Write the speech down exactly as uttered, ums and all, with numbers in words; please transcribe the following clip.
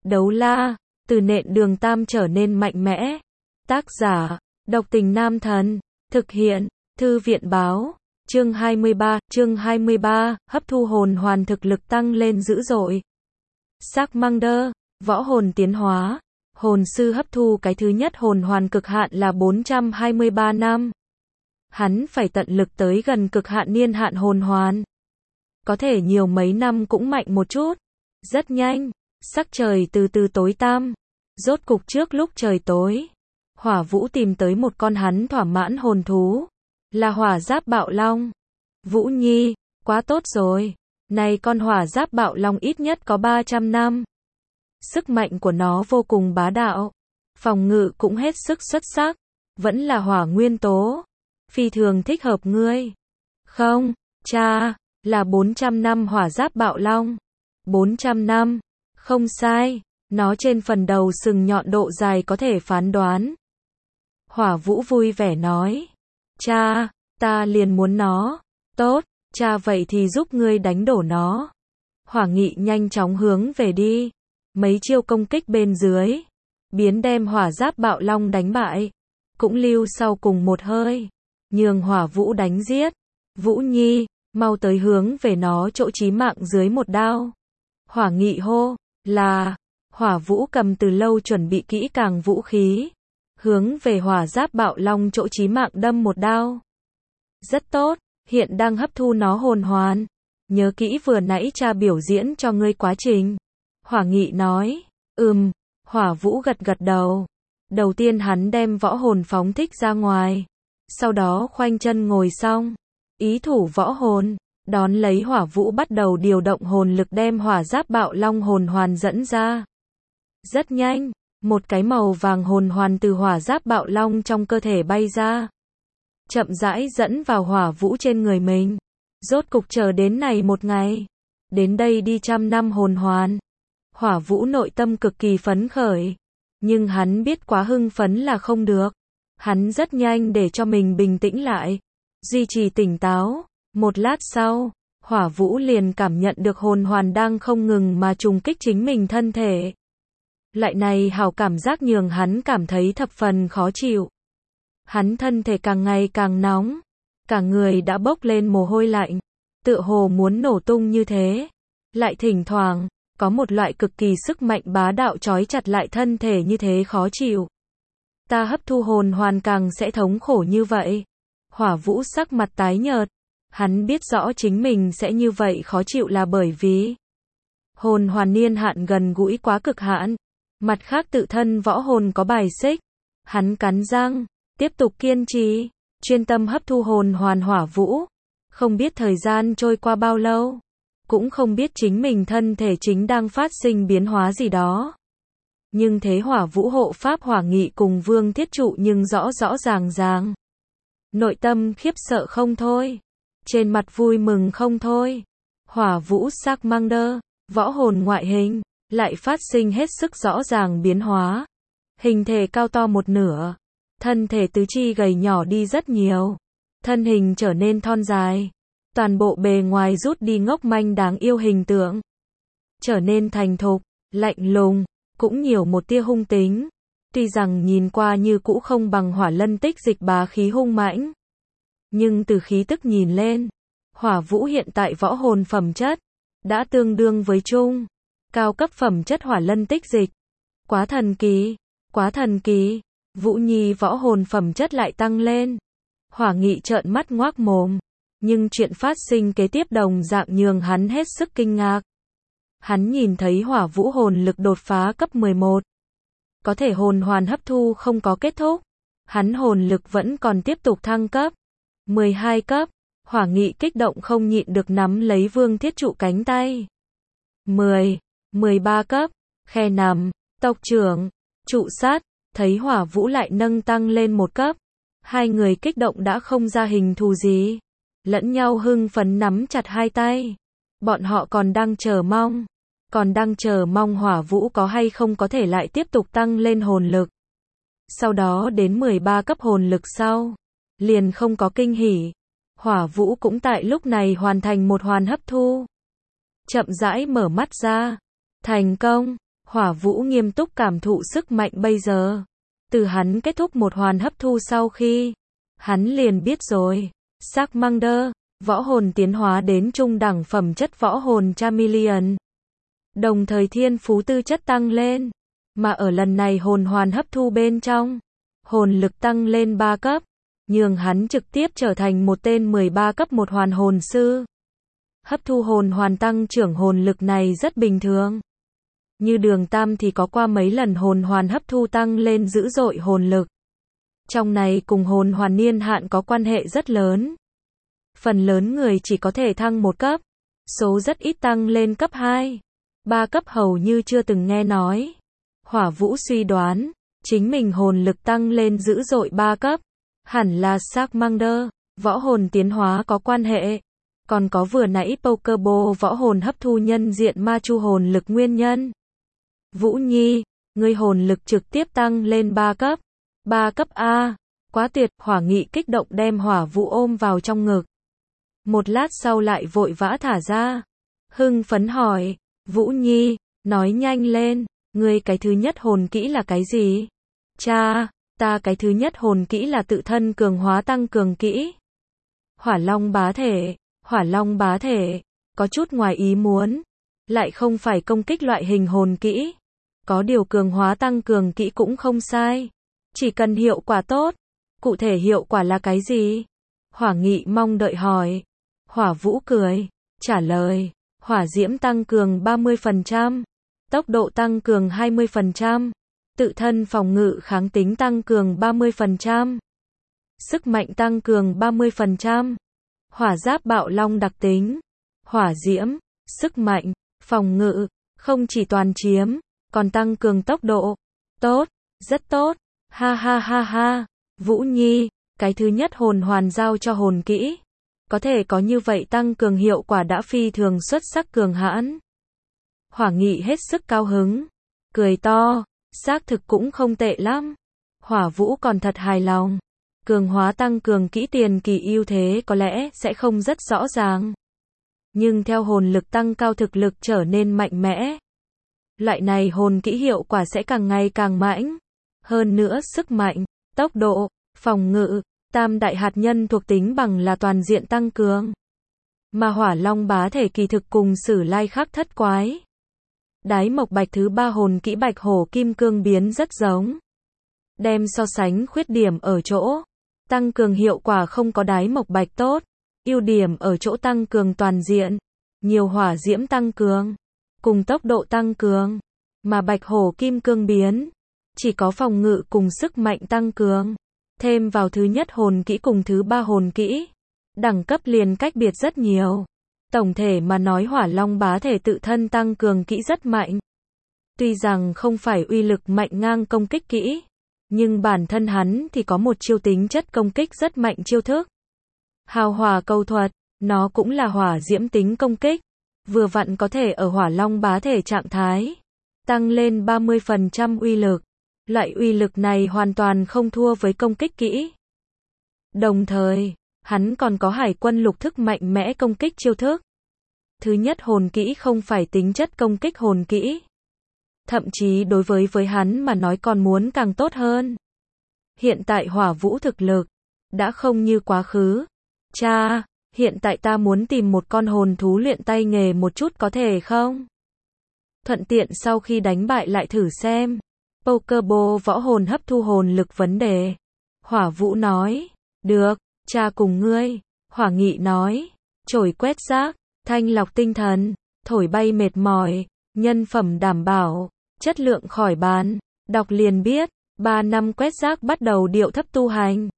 Đấu la, từ nện đường tam trở nên mạnh mẽ. Tác giả, Độc Tình Nam Thần. Thực hiện, Thư viện báo. Chương hai mươi ba, chương hai mươi ba, hấp thu hồn hoàn thực lực tăng lên dữ dội. Charmander, võ hồn tiến hóa. Hồn sư hấp thu cái thứ nhất hồn hoàn cực hạn là bốn trăm hai mươi ba năm. Hắn phải tận lực tới gần cực hạn niên hạn hồn hoàn. Có thể nhiều mấy năm cũng mạnh một chút. Rất nhanh, sắc trời từ từ tối tăm. Rốt cục trước lúc trời tối, Hỏa Vũ tìm tới một con hắn thỏa mãn hồn thú. Là hỏa giáp bạo long. Vũ Nhi, quá tốt rồi. Này con hỏa giáp bạo long ít nhất có ba trăm năm. Sức mạnh của nó vô cùng bá đạo. Phòng ngự cũng hết sức xuất sắc. Vẫn là hỏa nguyên tố. Phi thường thích hợp ngươi. Không, cha, là bốn trăm năm hỏa giáp bạo long. bốn trăm năm. Không sai. Nó trên phần đầu sừng nhọn độ dài có thể phán đoán. Hỏa Vũ vui vẻ nói. Cha, ta liền muốn nó. Tốt, cha vậy thì giúp ngươi đánh đổ nó. Hỏa Nghị nhanh chóng hướng về đi. Mấy chiêu công kích bên dưới. Biến đem hỏa giáp bạo long đánh bại. Cũng lưu sau cùng một hơi. Nhường Hỏa Vũ đánh giết. Vũ Nhi, mau tới hướng về nó chỗ chí mạng dưới một đao. Hỏa Nghị hô, là. Hỏa Vũ cầm từ lâu chuẩn bị kỹ càng vũ khí. Hướng về hỏa giáp bạo long chỗ chí mạng đâm một đao. Rất tốt, hiện đang hấp thu nó hồn hoàn. Nhớ kỹ vừa nãy cha biểu diễn cho ngươi quá trình. Hỏa Nghị nói, ừm, Hỏa Vũ gật gật đầu. Đầu tiên hắn đem võ hồn phóng thích ra ngoài. Sau đó khoanh chân ngồi xong. Ý thủ võ hồn. Đón lấy Hỏa Vũ bắt đầu điều động hồn lực đem hỏa giáp bạo long hồn hoàn dẫn ra. Rất nhanh, một cái màu vàng hồn hoàn từ hỏa giáp bạo long trong cơ thể bay ra. Chậm rãi dẫn vào Hỏa Vũ trên người mình. Rốt cục chờ đến này một ngày. Đến đây đi trăm năm hồn hoàn. Hỏa Vũ nội tâm cực kỳ phấn khởi. Nhưng hắn biết quá hưng phấn là không được. Hắn rất nhanh để cho mình bình tĩnh lại. Duy trì tỉnh táo. Một lát sau, Hỏa Vũ liền cảm nhận được hồn hoàn đang không ngừng mà trùng kích chính mình thân thể. Loại này hào cảm giác nhường hắn cảm thấy thập phần khó chịu. Hắn thân thể càng ngày càng nóng. Cả người đã bốc lên mồ hôi lạnh. Tựa hồ muốn nổ tung như thế. Lại thỉnh thoảng, có một loại cực kỳ sức mạnh bá đạo trói chặt lại thân thể như thế khó chịu. Ta hấp thu hồn hoàn càng sẽ thống khổ như vậy. Hỏa Vũ sắc mặt tái nhợt. Hắn biết rõ chính mình sẽ như vậy khó chịu là bởi vì hồn hoàn niên hạn gần gũi quá cực hạn. Mặt khác tự thân võ hồn có bài xích. Hắn cắn răng, tiếp tục kiên trì, chuyên tâm hấp thu hồn hoàn. Hỏa Vũ. Không biết thời gian trôi qua bao lâu. Cũng không biết chính mình thân thể chính đang phát sinh biến hóa gì đó. Nhưng thế Hỏa Vũ hộ pháp Hỏa Nghị cùng Vương Thiết Trụ nhưng rõ rõ ràng ràng. Nội tâm khiếp sợ không thôi. Trên mặt vui mừng không thôi. Hỏa Vũ Charmander, võ hồn ngoại hình, lại phát sinh hết sức rõ ràng biến hóa. Hình thể cao to một nửa. Thân thể tứ chi gầy nhỏ đi rất nhiều. Thân hình trở nên thon dài. Toàn bộ bề ngoài rút đi ngốc manh đáng yêu hình tượng. Trở nên thành thục, lạnh lùng, cũng nhiều một tia hung tính. Tuy rằng nhìn qua như cũ không bằng Hỏa Lân Tích Dịch bá khí hung mãnh. Nhưng từ khí tức nhìn lên, Hỏa Vũ hiện tại võ hồn phẩm chất đã tương đương với trung cao cấp phẩm chất Hỏa Lân Tích Dịch. Quá thần kỳ, quá thần kỳ. Vũ Nhi võ hồn phẩm chất lại tăng lên. Hỏa Nghị trợn mắt ngoác mồm. Nhưng chuyện phát sinh kế tiếp đồng dạng nhường hắn hết sức kinh ngạc. Hắn nhìn thấy Hỏa Vũ hồn lực đột phá cấp mười một. Có thể hồn hoàn hấp thu không có kết thúc. Hắn hồn lực vẫn còn tiếp tục thăng cấp. mười hai cấp. Hỏa Nghị kích động không nhịn được nắm lấy Vương Thiết Trụ cánh tay. mười, mười ba cấp. Khe nằm, tộc trưởng, trụ sát. Thấy Hỏa Vũ lại nâng tăng lên một cấp. Hai người kích động đã không ra hình thù gì. Lẫn nhau hưng phấn nắm chặt hai tay. Bọn họ còn đang chờ mong. Còn đang chờ mong Hỏa Vũ có hay không có thể lại tiếp tục tăng lên hồn lực. Sau đó đến mười ba cấp hồn lực sau. Liền không có kinh hỉ. Hỏa Vũ cũng tại lúc này hoàn thành một hoàn hấp thu. Chậm rãi mở mắt ra. Thành công. Hỏa Vũ nghiêm túc cảm thụ sức mạnh bây giờ. Từ hắn kết thúc một hoàn hấp thu sau khi, hắn liền biết rồi. Charmander, võ hồn tiến hóa đến trung đẳng phẩm chất võ hồn Charmeleon. Đồng thời thiên phú tư chất tăng lên. Mà ở lần này hồn hoàn hấp thu bên trong, hồn lực tăng lên ba cấp, nhường hắn trực tiếp trở thành một tên mười ba cấp một hoàn hồn sư. Hấp thu hồn hoàn tăng trưởng hồn lực này rất bình thường. Như Đường Tam thì có qua mấy lần hồn hoàn hấp thu tăng lên dữ dội hồn lực. Trong này cùng hồn hoàn niên hạn có quan hệ rất lớn. Phần lớn người chỉ có thể thăng một cấp, số rất ít tăng lên cấp hai, ba cấp hầu như chưa từng nghe nói. Hỏa Vũ suy đoán, chính mình hồn lực tăng lên dữ dội ba cấp, hẳn là Charmander, võ hồn tiến hóa có quan hệ. Còn có vừa nãy Pokeball võ hồn hấp thu nhân diện ma chu hồn lực nguyên nhân. Vũ Nhi, ngươi hồn lực trực tiếp tăng lên ba cấp. ba cấp A, quá tuyệt, Hỏa Nghị kích động đem Hỏa Vũ ôm vào trong ngực. Một lát sau lại vội vã thả ra. Hưng phấn hỏi, Vũ Nhi, nói nhanh lên, ngươi cái thứ nhất hồn kỹ là cái gì? Cha, ta cái thứ nhất hồn kỹ là tự thân cường hóa tăng cường kỹ. Hỏa Long bá thể, Hỏa Long bá thể, có chút ngoài ý muốn, lại không phải công kích loại hình hồn kỹ. Có điều cường hóa tăng cường kỹ cũng không sai, chỉ cần hiệu quả tốt. Cụ thể hiệu quả là cái gì? Hỏa Nghị mong đợi hỏi. Hỏa Vũ cười, trả lời, hỏa diễm tăng cường ba mươi phần trăm, tốc độ tăng cường hai mươi phần trăm, tự thân phòng ngự kháng tính tăng cường ba mươi phần trăm, sức mạnh tăng cường ba mươi phần trăm. Hỏa giáp bạo long đặc tính, hỏa diễm, sức mạnh, phòng ngự, không chỉ toàn chiếm, còn tăng cường tốc độ. Tốt, rất tốt, ha ha ha ha. Vũ Nhi, cái thứ nhất hồn hoàn giao cho hồn kỹ, có thể có như vậy tăng cường hiệu quả đã phi thường xuất sắc cường hãn. Hỏa Nghị hết sức cao hứng, cười to, xác thực cũng không tệ lắm. Hỏa Vũ còn thật hài lòng. Cường hóa tăng cường kỹ tiền kỳ ưu thế có lẽ sẽ không rất rõ ràng. Nhưng theo hồn lực tăng cao thực lực trở nên mạnh mẽ. Loại này hồn kỹ hiệu quả sẽ càng ngày càng mãnh. Hơn nữa sức mạnh, tốc độ, phòng ngự, tam đại hạt nhân thuộc tính bằng là toàn diện tăng cường. Mà Hỏa Long bá thể kỳ thực cùng Sử Lai Khắc thất quái. Đái mộc bạch thứ ba hồn kỹ Bạch Hổ Kim Cương biến rất giống. Đem so sánh khuyết điểm ở chỗ, tăng cường hiệu quả không có đái mộc bạch tốt, ưu điểm ở chỗ tăng cường toàn diện, nhiều hỏa diễm tăng cường, cùng tốc độ tăng cường, mà Bạch Hổ Kim Cương biến, chỉ có phòng ngự cùng sức mạnh tăng cường, thêm vào thứ nhất hồn kỹ cùng thứ ba hồn kỹ, đẳng cấp liền cách biệt rất nhiều. Tổng thể mà nói Hỏa Long bá thể tự thân tăng cường kỹ rất mạnh. Tuy rằng không phải uy lực mạnh ngang công kích kỹ, nhưng bản thân hắn thì có một chiêu tính chất công kích rất mạnh chiêu thức. Hào hỏa câu thuật, nó cũng là hỏa diễm tính công kích, vừa vặn có thể ở Hỏa Long bá thể trạng thái, tăng lên ba mươi phần trăm uy lực. Loại uy lực này hoàn toàn không thua với công kích kỹ. Đồng thời, hắn còn có hải quân lục thức mạnh mẽ công kích chiêu thức. Thứ nhất hồn kỹ không phải tính chất công kích hồn kỹ. Thậm chí đối với với hắn mà nói còn muốn càng tốt hơn. Hiện tại Hỏa Vũ thực lực đã không như quá khứ. Cha, hiện tại ta muốn tìm một con hồn thú luyện tay nghề một chút có thể không? Thuận tiện sau khi đánh bại lại thử xem. Pokeball võ hồn hấp thu hồn lực vấn đề. Hỏa Vũ nói, được, cha cùng ngươi. Hỏa Nghị nói, chổi quét rác, thanh lọc tinh thần, thổi bay mệt mỏi, nhân phẩm đảm bảo, chất lượng khỏi bàn. Đọc liền biết, ba năm quét rác bắt đầu điệu thấp tu hành.